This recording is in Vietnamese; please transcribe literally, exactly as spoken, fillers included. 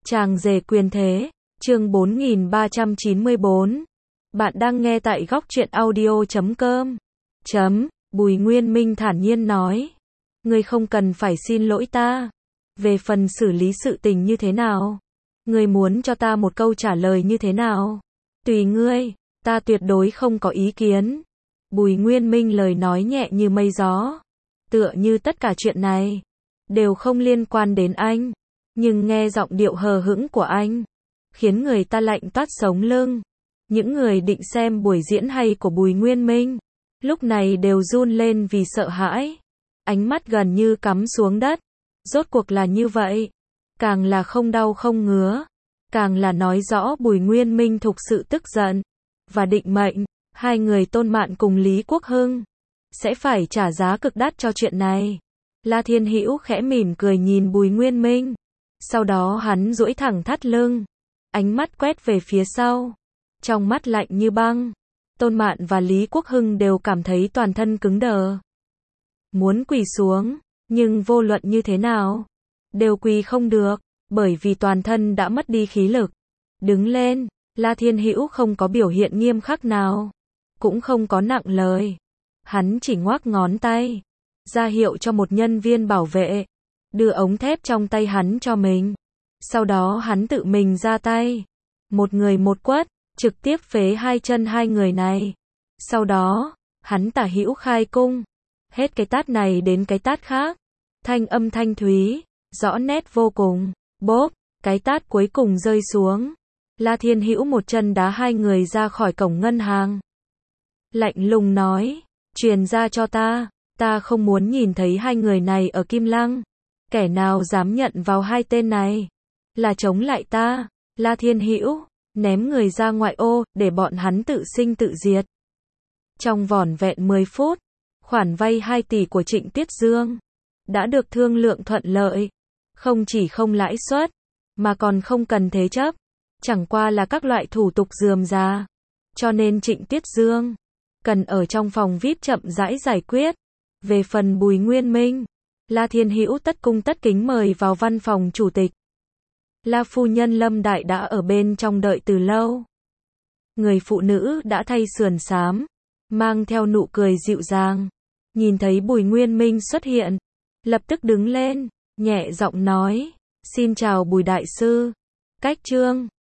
Chàng rể quyền thế, chương bốn nghìn ba trăm chín mươi bốn. Bạn đang nghe tại góc truyện audio chấm com. Chấm, Bùi Nguyên Minh thản nhiên nói. Ngươi không cần phải xin lỗi ta. Về phần xử lý sự tình như thế nào? Ngươi muốn cho ta một câu trả lời như thế nào? Tùy ngươi, ta tuyệt đối không có ý kiến. Bùi Nguyên Minh lời nói nhẹ như mây gió. Tựa như tất cả chuyện này đều không liên quan đến anh. Nhưng nghe giọng điệu hờ hững của anh, khiến người ta lạnh toát sống lưng. Những người định xem buổi diễn hay của Bùi Nguyên Minh, lúc này đều run lên vì sợ hãi. Ánh mắt gần như cắm xuống đất. Rốt cuộc là như vậy. Càng là không đau không ngứa. Càng là nói rõ Bùi Nguyên Minh thực sự tức giận. Và định mệnh, hai người Tôn Mạn cùng Lý Quốc Hưng sẽ phải trả giá cực đắt cho chuyện này. La Thiên Hữu khẽ mỉm cười nhìn Bùi Nguyên Minh. Sau đó hắn duỗi thẳng thắt lưng, ánh mắt quét về phía sau, trong mắt lạnh như băng. Tôn Mạn và Lý Quốc Hưng đều cảm thấy toàn thân cứng đờ, muốn quỳ xuống, nhưng vô luận như thế nào, đều quỳ không được, bởi vì toàn thân đã mất đi khí lực. Đứng lên, La Thiên Hữu không có biểu hiện nghiêm khắc nào, cũng không có nặng lời. Hắn chỉ ngoắc ngón tay, ra hiệu cho một nhân viên bảo vệ đưa ống thép trong tay hắn cho mình. Sau đó hắn tự mình ra tay, một người một quất, trực tiếp phế hai chân hai người này. Sau đó, hắn tả hữu khai cung, hết cái tát này đến cái tát khác. Thanh âm thanh thúy, rõ nét vô cùng. Bốp, cái tát cuối cùng rơi xuống. La Thiên Hữu một chân đá hai người ra khỏi cổng ngân hàng. Lạnh lùng nói, truyền ra cho ta, ta không muốn nhìn thấy hai người này ở Kim Lăng. Kẻ nào dám nhận vào hai tên này, là chống lại ta. La Thiên Hữu ném người ra ngoại ô, để bọn hắn tự sinh tự diệt. Trong vỏn vẹn mười phút, khoản vay hai tỷ của Trịnh Tiết Dương đã được thương lượng thuận lợi. Không chỉ không lãi suất, mà còn không cần thế chấp. Chẳng qua là các loại thủ tục rườm rà. Cho nên Trịnh Tiết Dương cần ở trong phòng vi ai pi chậm rãi giải quyết. Về phần Bùi Nguyên Minh, La Thiên Hữu tất cung tất kính mời vào văn phòng chủ tịch. La phu nhân Lâm Đại đã ở bên trong đợi từ lâu. Người phụ nữ đã thay sườn xám, mang theo nụ cười dịu dàng. Nhìn thấy Bùi Nguyên Minh xuất hiện, lập tức đứng lên, nhẹ giọng nói, xin chào Bùi Đại Sư. Cách trương,